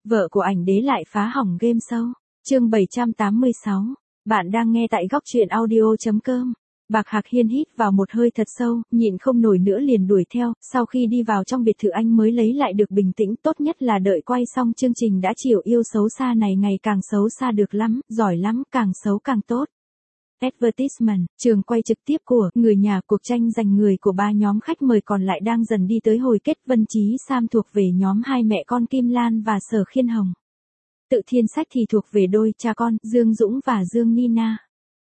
Vợ của ảnh đế lại phá hỏng game show. Chương 786. Bạn đang nghe tại góc truyện audio.com. Bạc Hạc Hiên hít vào một hơi thật sâu, nhịn không nổi nữa liền đuổi theo, sau khi đi vào trong biệt thự anh mới lấy lại được bình tĩnh, tốt nhất là đợi quay xong chương trình đã chiều yêu xấu xa này ngày càng xấu xa được lắm, giỏi lắm, càng xấu càng tốt. Advertisement, trường quay trực tiếp của Người Nhà, cuộc tranh giành người của ba nhóm khách mời còn lại đang dần đi tới hồi kết. Vân Chí Sam thuộc về nhóm hai mẹ con Kim Lan và Sở Khiên Hồng. Tự Thiên Sách thì thuộc về đôi cha con Dương Dũng và Dương Nina.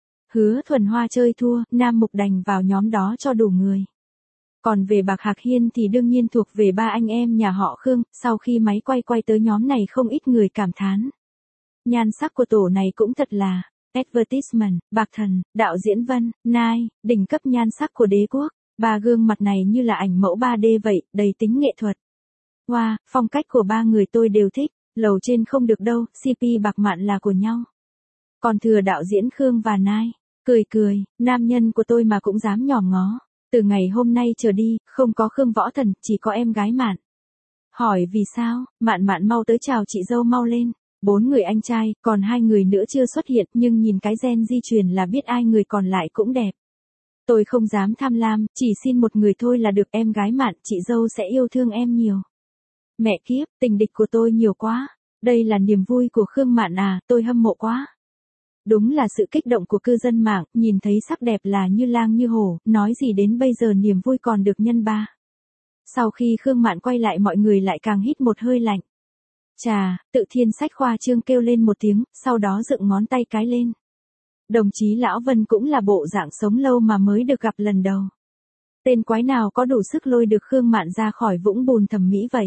Hứa Thuần Hoa chơi thua, Nam Mục đành vào nhóm đó cho đủ người. Còn về Bạc Hạc Hiên thì đương nhiên thuộc về ba anh em nhà họ Khương. Sau khi máy quay tới nhóm này không ít người cảm thán. Nhan sắc của tổ này cũng thật là Advertisement, Bạc Thần, đạo diễn Vân, Nai, đỉnh cấp nhan sắc của đế quốc. Ba gương mặt này như là ảnh mẫu 3D vậy, đầy tính nghệ thuật. Wow, phong cách của ba người tôi đều thích. Lầu trên không được đâu, CP Bạc Mạn là của nhau. Còn thừa đạo diễn Khương và Nai. Cười, nam nhân của tôi mà cũng dám nhòm ngó. Từ ngày hôm nay trở đi, không có Khương Võ Thần, chỉ có em gái Mạn. Hỏi vì sao, Mạn mau tới chào chị dâu mau lên. 4 người anh trai, còn 2 người nữa chưa xuất hiện, nhưng nhìn cái gen di truyền là biết ai người còn lại cũng đẹp. Tôi không dám tham lam, chỉ xin một người thôi là được, em gái Mạn, chị dâu sẽ yêu thương em nhiều. Mẹ kiếp, tình địch của tôi nhiều quá. Đây là niềm vui của Khương Mạn à, tôi hâm mộ quá. Đúng là sự kích động của cư dân mạng, nhìn thấy sắc đẹp là như lang như hổ, nói gì đến bây giờ niềm vui còn được nhân 3. Sau khi Khương Mạn quay lại mọi người lại càng hít một hơi lạnh. Chà, Tự Thiên Sách khoa trương kêu lên một tiếng, sau đó dựng ngón tay cái lên. Đồng chí Lão Vân cũng là bộ dạng sống lâu mà mới được gặp lần đầu. Tên quái nào có đủ sức lôi được Khương Mạn ra khỏi vũng bùn thẩm mỹ vậy?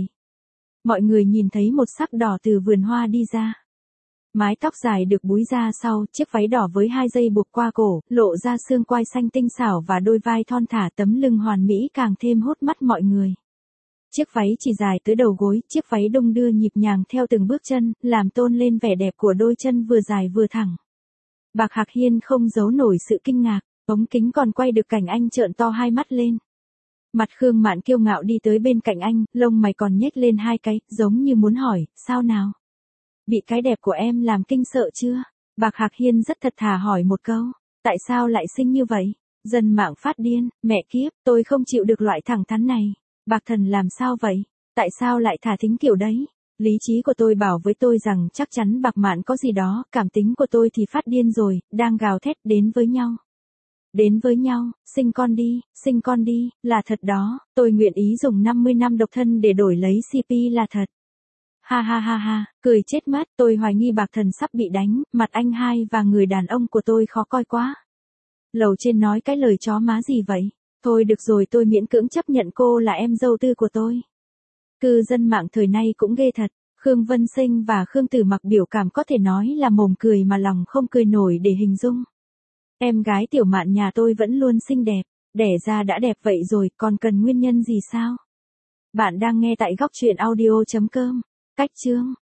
Mọi người nhìn thấy một sắc đỏ từ vườn hoa đi ra. Mái tóc dài được búi ra sau, chiếc váy đỏ với 2 dây buộc qua cổ, lộ ra xương quai xanh tinh xảo và đôi vai thon thả, tấm lưng hoàn mỹ càng thêm hút mắt mọi người. Chiếc váy chỉ dài tới đầu gối, chiếc váy đung đưa nhịp nhàng theo từng bước chân, làm tôn lên vẻ đẹp của đôi chân vừa dài vừa thẳng. Bạc Hạc Hiên không giấu nổi sự kinh ngạc, ống kính còn quay được cảnh anh trợn to hai mắt lên. Mặt Khương Mạn kiêu ngạo đi tới bên cạnh anh, lông mày còn nhếch lên 2 cái, giống như muốn hỏi, sao nào? Bị cái đẹp của em làm kinh sợ chưa? Bạc Hạc Hiên rất thật thà hỏi một câu, tại sao lại xinh như vậy? Dân mạng phát điên, mẹ kiếp, tôi không chịu được loại thẳng thắn này. Bạc Thần làm sao vậy? Tại sao lại thả thính kiểu đấy? Lý trí của tôi bảo với tôi rằng chắc chắn Bạc Mạn có gì đó, cảm tính của tôi thì phát điên rồi, đang gào thét đến với nhau. Đến với nhau, sinh con đi, là thật đó, tôi nguyện ý dùng 50 năm độc thân để đổi lấy CP là thật. Ha, cười chết mất, tôi hoài nghi Bạc Thần sắp bị đánh, mặt anh hai và người đàn ông của tôi khó coi quá. Lầu trên nói cái lời chó má gì vậy? Thôi được rồi, tôi miễn cưỡng chấp nhận cô là em dâu tư của tôi. Cư dân mạng thời nay cũng ghê thật, Khương Vân Sinh và Khương Tử Mặc biểu cảm có thể nói là mồm cười mà lòng không cười nổi để hình dung. Em gái Tiểu Mạn nhà tôi vẫn luôn xinh đẹp, đẻ ra đã đẹp vậy rồi, còn cần nguyên nhân gì sao? Bạn đang nghe tại góc truyện audio.com. Cách chương